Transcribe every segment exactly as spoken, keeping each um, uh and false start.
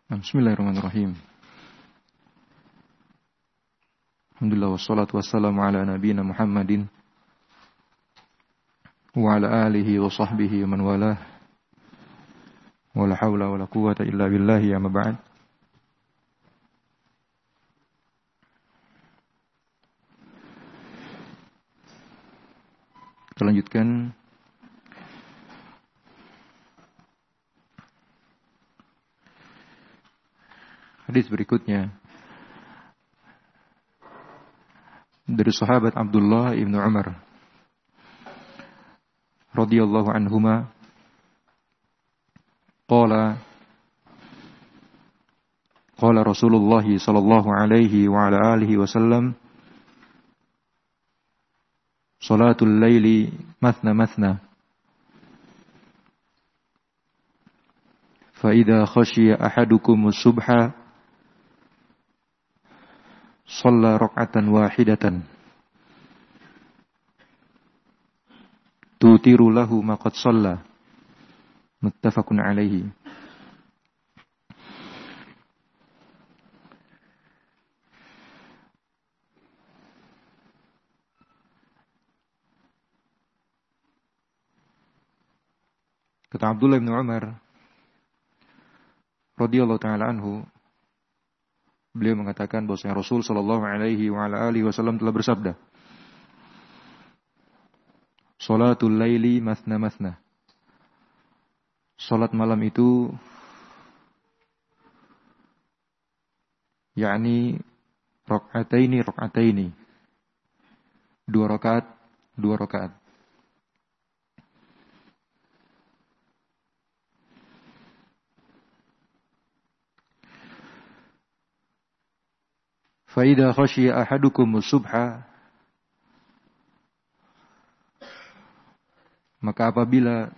Bismillahirrahmanirrahim. Alhamdulillah wassalatu wassalamu ala nabiyina Muhammadin wa ala alihi wa sahbihi wa man walah. Wa la hawla wa la quwwata illa billahi amma ba'd. Kita lanjutkan hadis berikutnya dari sahabat Abdullah ibnu Umar radhiyallahu anhuma qala qala Rasulullah sallallahu alaihi wa ala alihi wasallam salatul laili mathna mathna fa idza khashiya ahadukum as-subha shalla rak'atan wahidatan tutiru lahu ma qad shalla muttafaqun alaihi. Kata Abdullah bin Umar radhiyallahu taala anhu, beliau mengatakan bahwasanya Rasul sallallahu alaihi wa ala alihi wasallam telah bersabda, "Shalatul laili mathna mathna." Salat malam itu yakni rakaataini rakaataini. Dua rakaat, dua rakaat. Fa'idha khashiya ahadukum subha, maka apabila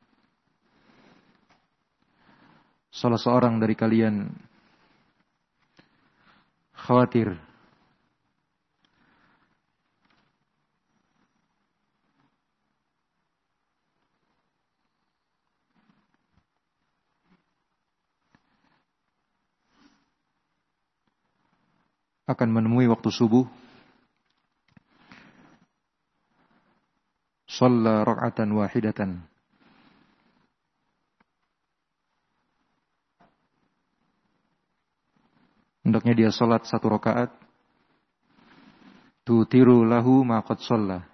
salah seorang dari kalian khawatir akan menemui waktu subuh, shalla rak'atan wahidatan, hendaknya dia salat satu rakaat, tutiru lahu ma qad shalla,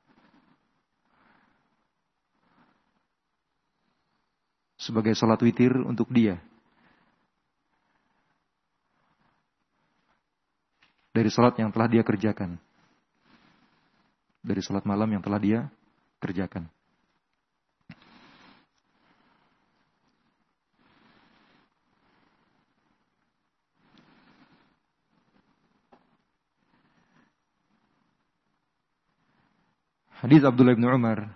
sebagai salat witir untuk dia dari salat yang telah dia kerjakan, dari salat malam yang telah dia kerjakan. Hadis Abdullah bin Umar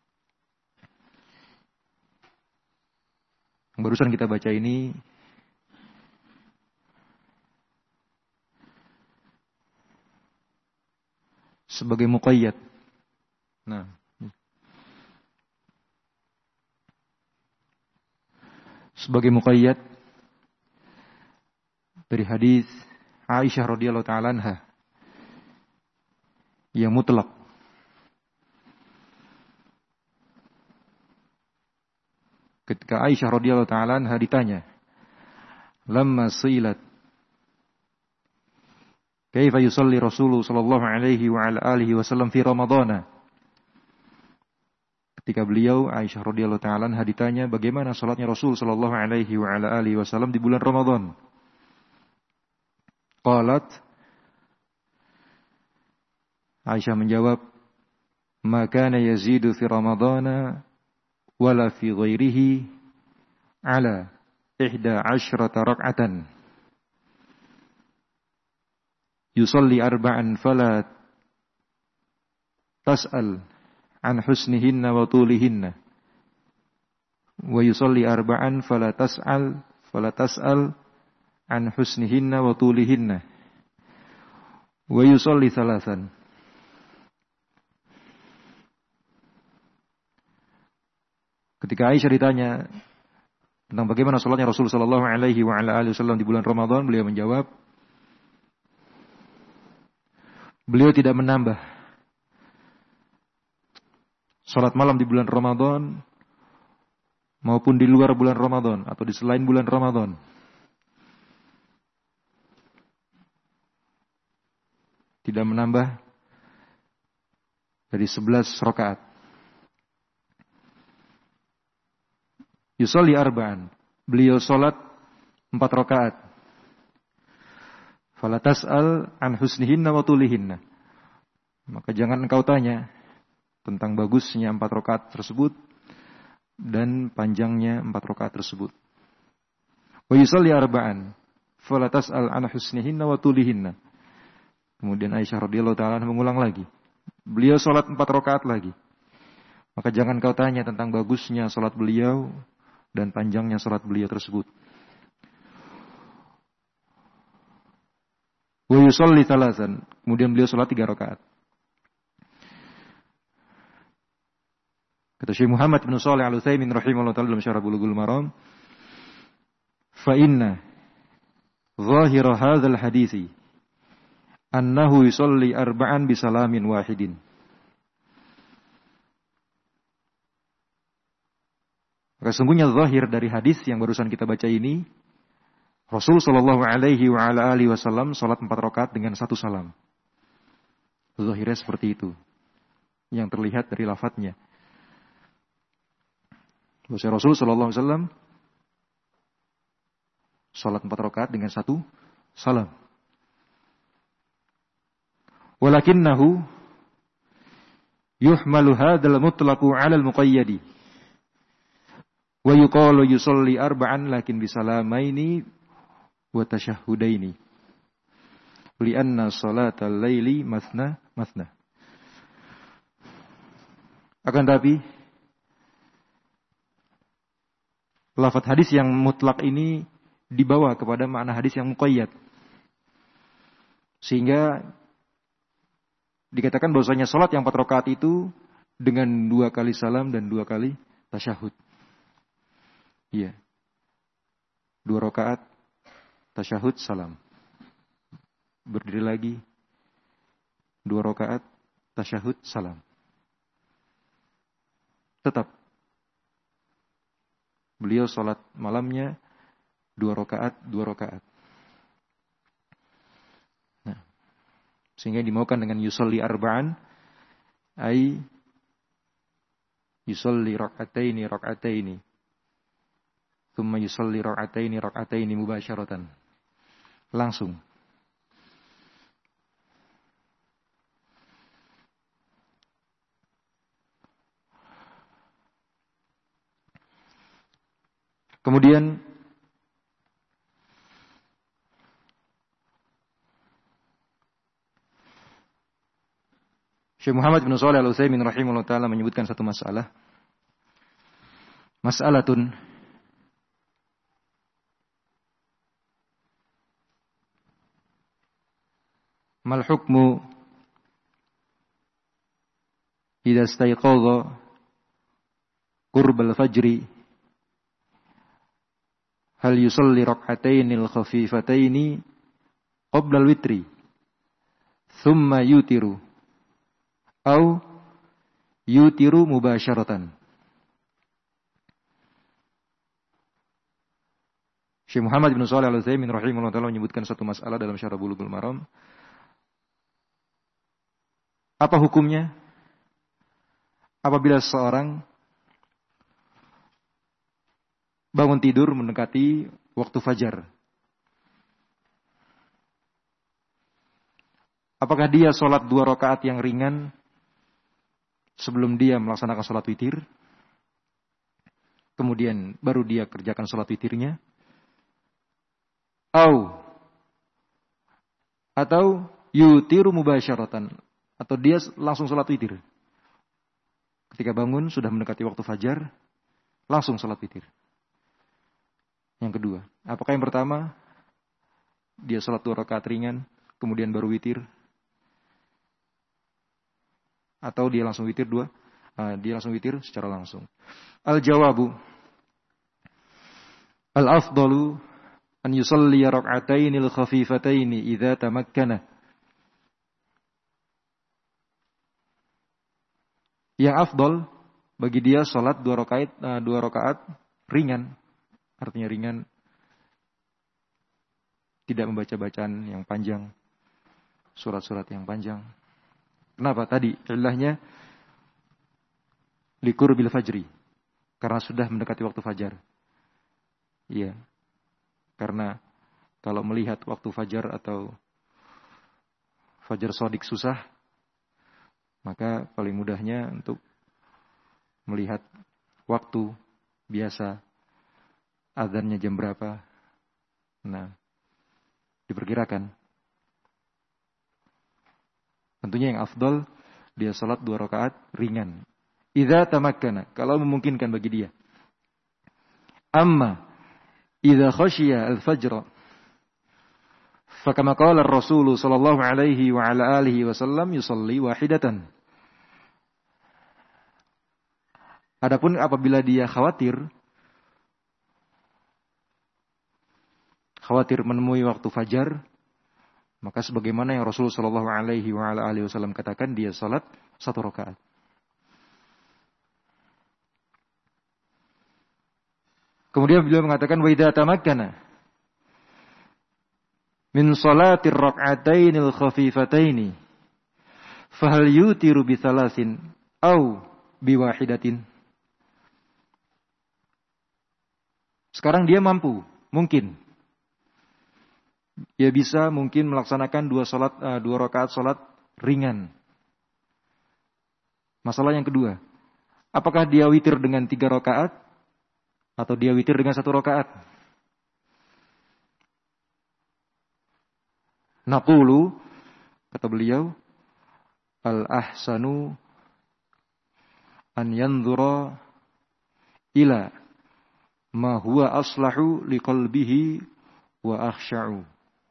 yang barusan kita baca ini sebagai muqayyad. Nah, sebagai muqayyad dari hadis Aisyah radhiyallahu taala anha yang mutlak. Ketika Aisyah radhiyallahu taala anha ditanya, "Lamma silat kaifa yusalli Rasulullah sallallahu alaihi wa ala alihi wasallam fi Ramadhan?" Ketika beliau Aisyah radhiyallahu taala anha ditanya bagaimana salatnya Rasul sallallahu alaihi wa ala alihi wasallam di bulan Ramadan. Qalat, Aisyah menjawab, "Ma kana yazidu fi Ramadhan wala fi ghairihi ala ihda asyrata rak'atan. Yusalli arba'an fala tas'al an husnihinna wa tulihinna. Wa yusalli arba'an fala tas'al fala tas'al an husnihinna wa tulihinna. Wa yusalli thalathan." Ketika Aisyah ditanya tentang bagaimana salatnya Rasul sallallahu alaihi wa ala alihi wasallam di bulan Ramadan, beliau menjawab, beliau tidak menambah salat malam di bulan Ramadan maupun di luar bulan Ramadan atau di selain bulan Ramadan. Tidak menambah dari sebelas rakaat. Yusalli arba'an. Beliau salat empat rakaat. Fala tas'al an husnihinna wa tulihinna. Maka jangan engkau tanya tentang bagusnya empat rakaat tersebut dan panjangnya empat rakaat tersebut. Wa yusalli arba'an. Fala tas'al an husnihinna wa tulihinna. Kemudian Aisyah radhiyallahu taala mengulang lagi. Beliau salat empat rakaat lagi. Maka jangan kau tanya tentang bagusnya salat beliau dan panjangnya salat beliau tersebut. Wa yusalli thalathan. Kemudian beliau salat tiga rakaat. Kata Syekh Muhammad bin Shalih Al-Utsaimin rahimahullah taala dalam Syarah Bulughul Maram, fa inna zahira hadzal hadits annahu yusalli arba'an bisalamin wahidin. Maka sungguhnya zahir dari hadis yang barusan kita baca ini, Rasul sallallahu alaihi wa ala alihi wasallam salat empat rakaat dengan satu salam. Zahirnya seperti itu. Yang terlihat dari lafadznya. Bahwa Rasul sallallahu alaihi wasallam salat empat rakaat dengan satu salam. Walakinnahu yuhmalu hadzal mutlaqu 'ala al-muqayyadi wa yuqalu yusalli arba'an lakin bisalamaini wa tashahhudaini li'anna salatal laili mathna mathna. Akan tapi lafaz hadis yang mutlak ini dibawa kepada makna hadis yang muqayyad, sehingga dikatakan bahwasanya salat yang empat rakaat itu dengan dua kali salam dan dua kali tasyahud. Iya. Dua rakaat tasyahud salam. Berdiri lagi. Dua rakaat tasyahud salam. Tetap beliau salat malamnya dua rakaat, dua rakaat. Sehingga dimaukan dengan yusalli arba'an, ay yusalli rak'ataini rak'ataini, thumma yusalli rak'ataini rak'ataini mubasyaratan. Langsung. Kemudian Syekh Muhammad bin Shalih Al-Utsaimin rahimahullah taala menyebutkan satu masalah. Mas'alatun mal hukmu idza istayqadha qurbal fajri hal yusalli rak'atainil khafifataini qabla al-witri thumma yutiru au yutiru mubasyaratan. Syekh Muhammad bin Shalih Al-Utsaimin rahimahullah taala menyebutkan satu masalah dalam Syarah Bulughul Maram. Apa hukumnya apabila seorang bangun tidur mendekati waktu fajar? Apakah dia sholat dua rakaat yang ringan sebelum dia melaksanakan sholat witir, kemudian baru dia kerjakan sholat witirnya? Au, atau yutiru mubasyaratan, atau dia langsung sholat witir. Ketika bangun sudah mendekati waktu fajar, langsung sholat witir. Yang kedua, apakah yang pertama dia sholat dua rakaat ringan, kemudian baru witir? Atau dia langsung witir dua, uh, dia langsung witir secara langsung. Al-jawabu, Al-afdalu an yusalli rak'ataini al-khafifataini idza tamakkana. Yang afdal bagi dia salat dua rakaat uh, dua rakaat ringan. Artinya ringan, tidak membaca bacaan yang panjang, surat-surat yang panjang. Kenapa? Tadi ilahnya likur bil fajri, karena sudah mendekati waktu fajar. Iya. Karena kalau melihat waktu fajar atau fajar shadiq susah, maka paling mudahnya untuk melihat waktu biasa, azannya jam berapa. Nah, diperkirakan. Tentunya yang afdal dia salat dua rakaat ringan. Idza tamakkana, kalau memungkinkan bagi dia. Amma idza khashiya al-fajr, fakama qala ar-rasul sallallahu alaihi wa ala alihi wasallam yusalli wahidatan. Adapun apabila dia khawatir khawatir menemui waktu fajar, maka sebagaimana yang Rasul sallallahu alaihi wa ala alihi wasallam katakan, dia salat satu rakaat. Kemudian beliau mengatakan wa idza tamakkana min salatir rak'atainil khafifataini fahal yutiru bi thalathin aw bi wahidatin. Sekarang dia mampu, mungkin dia bisa mungkin melaksanakan dua salat uh, dua rakaat salat ringan. Masalah yang kedua, apakah dia witir dengan tiga rakaat atau dia witir dengan satu rakaat? Naqulu, kata beliau, al-ahsanu an yanzura ila ma huwa aslahu liqalbihi wa akhsha'u.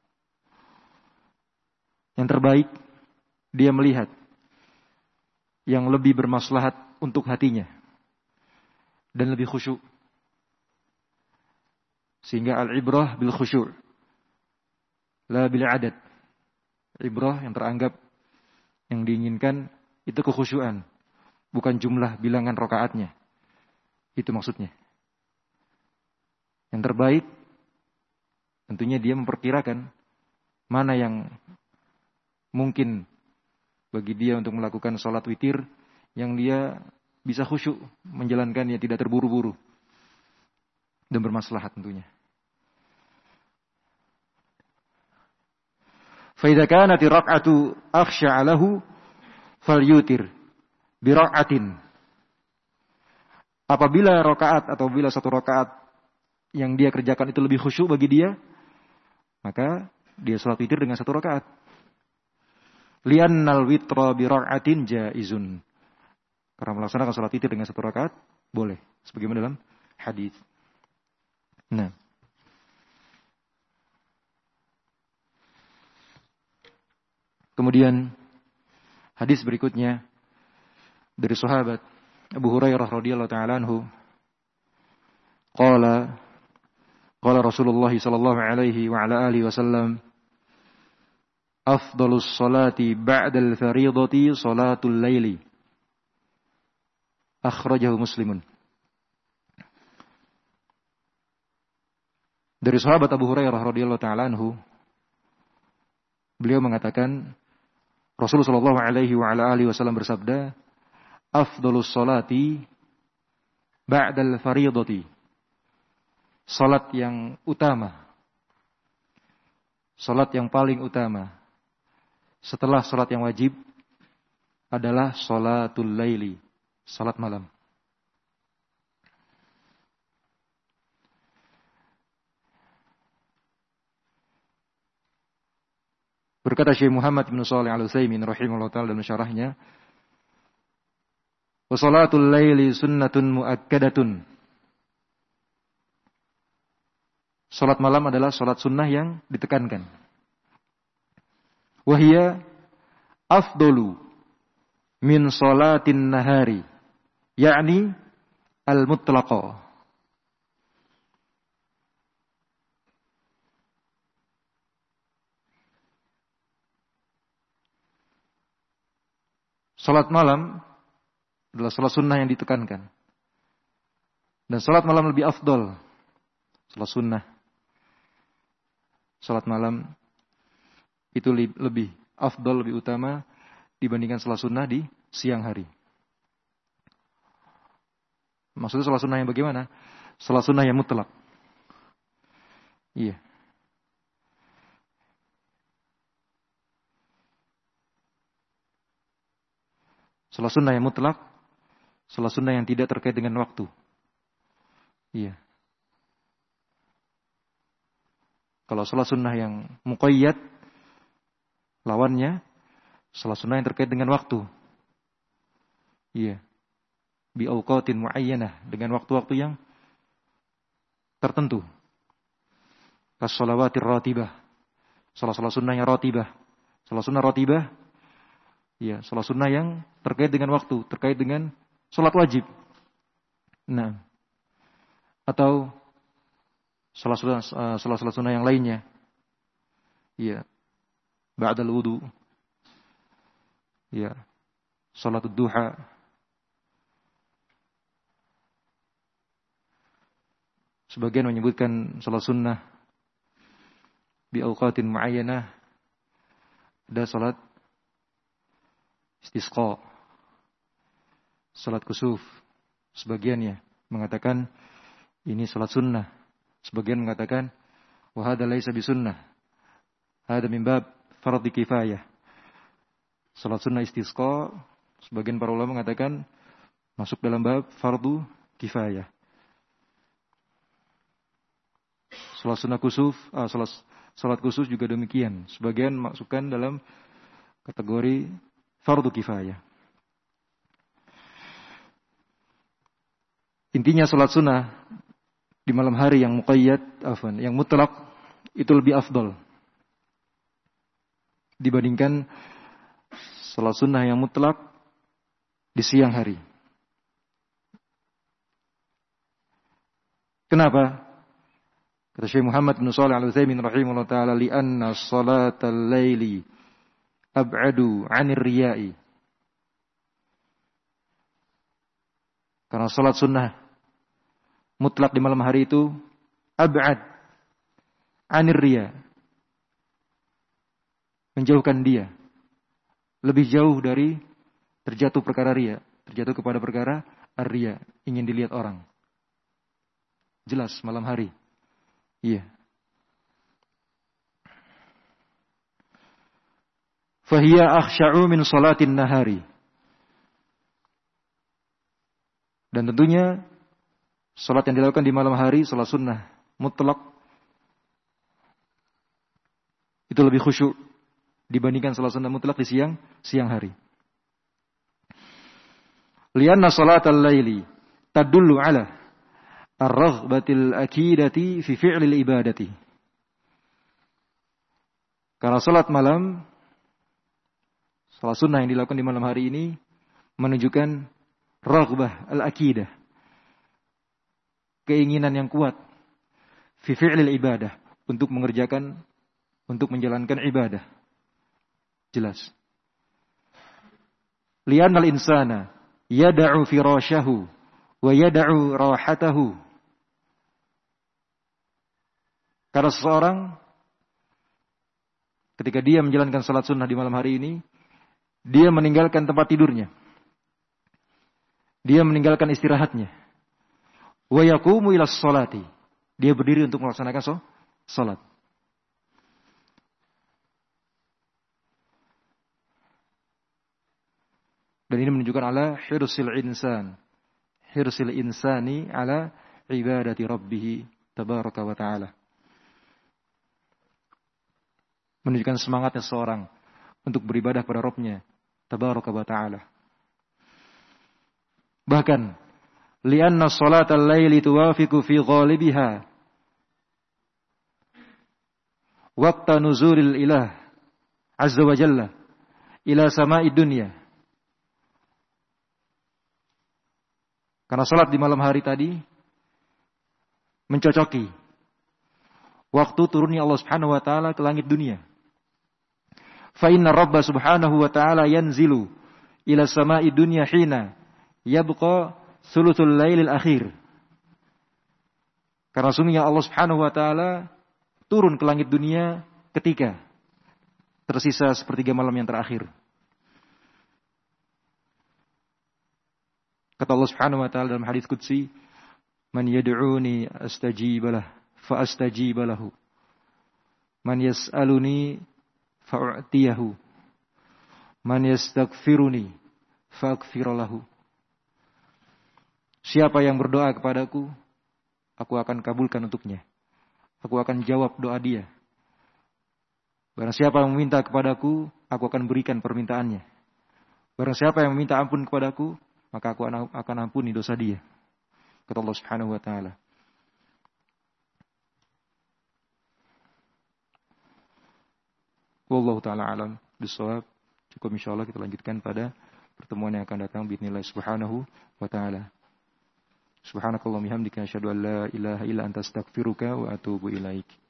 Yang terbaik, dia melihat yang lebih bermaslahat untuk hatinya dan lebih khusyuk. Sehingga al-ibrah bil khusyuk, la bil adad. Ibrah yang teranggap, yang diinginkan itu kekhusyuan, bukan jumlah bilangan rakaatnya. Itu maksudnya. Yang terbaik tentunya dia memperkirakan mana yang mungkin bagi dia untuk melakukan sholat witir yang dia bisa khusyuk menjalankannya, tidak terburu-buru dan bermaslahat tentunya. Fa idza kanat rak'atu akhsha'a lahu falyutir bi rak'atin. Apabila rakaat atau bila satu rakaat yang dia kerjakan itu lebih khusyuk bagi dia, maka dia salat witir dengan satu rakaat. Li'annal witra bi rak'atin jaizun. Karena melaksanakan salat witir dengan satu rakaat boleh, sebagaimana dalam hadis. Nah, kemudian hadis berikutnya dari sahabat Abu Hurairah radhiyallahu taala anhu, qala qala Rasulullah sallallahu alaihi wa ala alihi wasallam, afdalus salati ba'dal fariidati salatul laili. Akhrajahu Muslimun. Dari sahabat Abu Hurairah radhiyallahu taala anhu, beliau mengatakan Rasulullah sallallahu alaihi wa ala alihi wasallam bersabda, afdalus salati ba'dal fariidati. Salat yang utama, salat yang paling utama setelah salat yang wajib adalah salatul laili, salat malam. Berkata Syekh Muhammad bin Shalih Al-Utsaimin rahimahullah ta'ala dalam syarahnya, wa salatul laili sunnatun muakkadatun. Salat malam adalah salat sunnah yang ditekankan. Wahia afdolu min salatin nahari, yakni al-mutlaqa. salat malam adalah salat sunnah yang ditekankan. Dan salat malam lebih afdol. Salat sunnah. Salat malam itu lebih afdol, lebih utama dibandingkan salat sunnah di siang hari. Maksudnya salat sunnah yang bagaimana? Salat sunnah yang mutlak. Iya. Salat sunnah yang mutlak, salat sunnah yang tidak terkait dengan waktu. Iya. Kalau salat sunnah yang muqayyad, lawannya salat sunnah yang terkait dengan waktu. Iya. Bi awqatin muayyanah, dengan waktu-waktu yang tertentu. Kas shalawatir ratibah. Salat-salat sunnah yang ratibah. Salat sunnah ratibah, ya, salat sunnah yang terkait dengan waktu, terkait dengan salat wajib. Nah, atau salat-salat salat-salat sunnah yang lainnya. Ya. Ba'dal wudu. Ya. Salatul duha. Sebagian menyebutkan salat sunnah bi awqatin muayyanah, ada salat istisqa, salat kusuf. Sebagiannya mengatakan ini salat sunnah. Sebagian mengatakan wa hadza laisa bi sunnah. Hadza min bab fardhi kifayah. Salat sunnah istisqa, sebagian para ulama mengatakan masuk dalam bab fardu kifayah. Salat sunnah kusuf, ah, salat, salat kusuf juga demikian. Sebagian masukkan dalam kategori fardu kifayah. Intinya salat sunnah di malam hari yang muqayyad, afwan, yang mutlak itu lebih afdal dibandingkan salat sunnah yang mutlak di siang hari. Kenapa? Kata Syekh Muhammad bin Shalih Al-Utsaimin rahimahullah taala, li'anna salatal laili ab'adu 'anir riya'i. Karena salat sunnah mutlak di malam hari itu ab'ad 'anir riya', menjauhkan dia, lebih jauh dari terjatuh perkara riya, terjatuh kepada perkara ar-riya, ingin dilihat orang. Jelas malam hari. Iya. Fahiya akhsya'u min salatin nahari. Dan tentunya salat yang dilakukan di malam hari, salat sunnah mutlak, itu lebih khusyuk dibandingkan salat sunnah mutlak di siang siang hari. Lianna salatal laili tadullu ala ar-raghbatil akidati fi fi'lil ibadati. Karena salat malam, salat sunnah yang dilakukan di malam hari ini menunjukkan raghbah al-akidah, keinginan yang kuat fi fi'lil ibadah, untuk mengerjakan, untuk menjalankan ibadah. Jelas. Li'annal insana yada'u firasyahu wa yada'u rahatahu. Karena seseorang ketika dia menjalankan salat sunnah di malam hari ini, dia meninggalkan tempat tidurnya, dia meninggalkan istirahatnya, wa yaqumu ila sholati, dia berdiri untuk melaksanakan salat. Dan ini menunjukkan ala hirsil insan, hirsil insani ala ibadati rabbih tabaraka wa ta'ala. Menunjukkan semangatnya seorang untuk beribadah pada Rabb-Nya tabaraka wa ta'ala. Bahkan li'anna salatal laili tuwafiqu fi ghalibiha waqta nuzulil ilah azza wa jalla ila sama'id dunya. Karena salat di malam hari tadi mencocoki waktu turunnya Allah Subhanahu wa taala ke langit dunia. Fa inna Rabb subhanahu wa ta'ala yanzilu ila sama'i dunya hina yabqa thuluthul lailil akhir. Karena sungguhnya Allah Subhanahu wa taala turun ke langit dunia ketika tersisa sepertiga malam yang terakhir. Kata Allah Subhanahu wa taala dalam hadis qudsi, "Man yad'uni astajib lah, fa astajib lahu. Man yas'aluni fa'u'tiyahu. Man yastaghfiruni fa'aghfir lahu." Siapa yang berdoa kepadaku, aku akan kabulkan untuknya. Aku akan jawab doa dia. Barang siapa yang meminta kepadaku, aku akan berikan permintaannya. Barang siapa yang meminta ampun kepadaku, maka aku akan ampuni dosa dia. Kata Allah Subhanahu wa taala. Wallahu taala alam bisawab. Cukup insyaallah kita lanjutkan pada pertemuan yang akan datang bismillah subhanahu wa taala. Subhanakallahumma bihamdika asyhadu an la ilaha illa anta astaghfiruka wa atubu ilaik.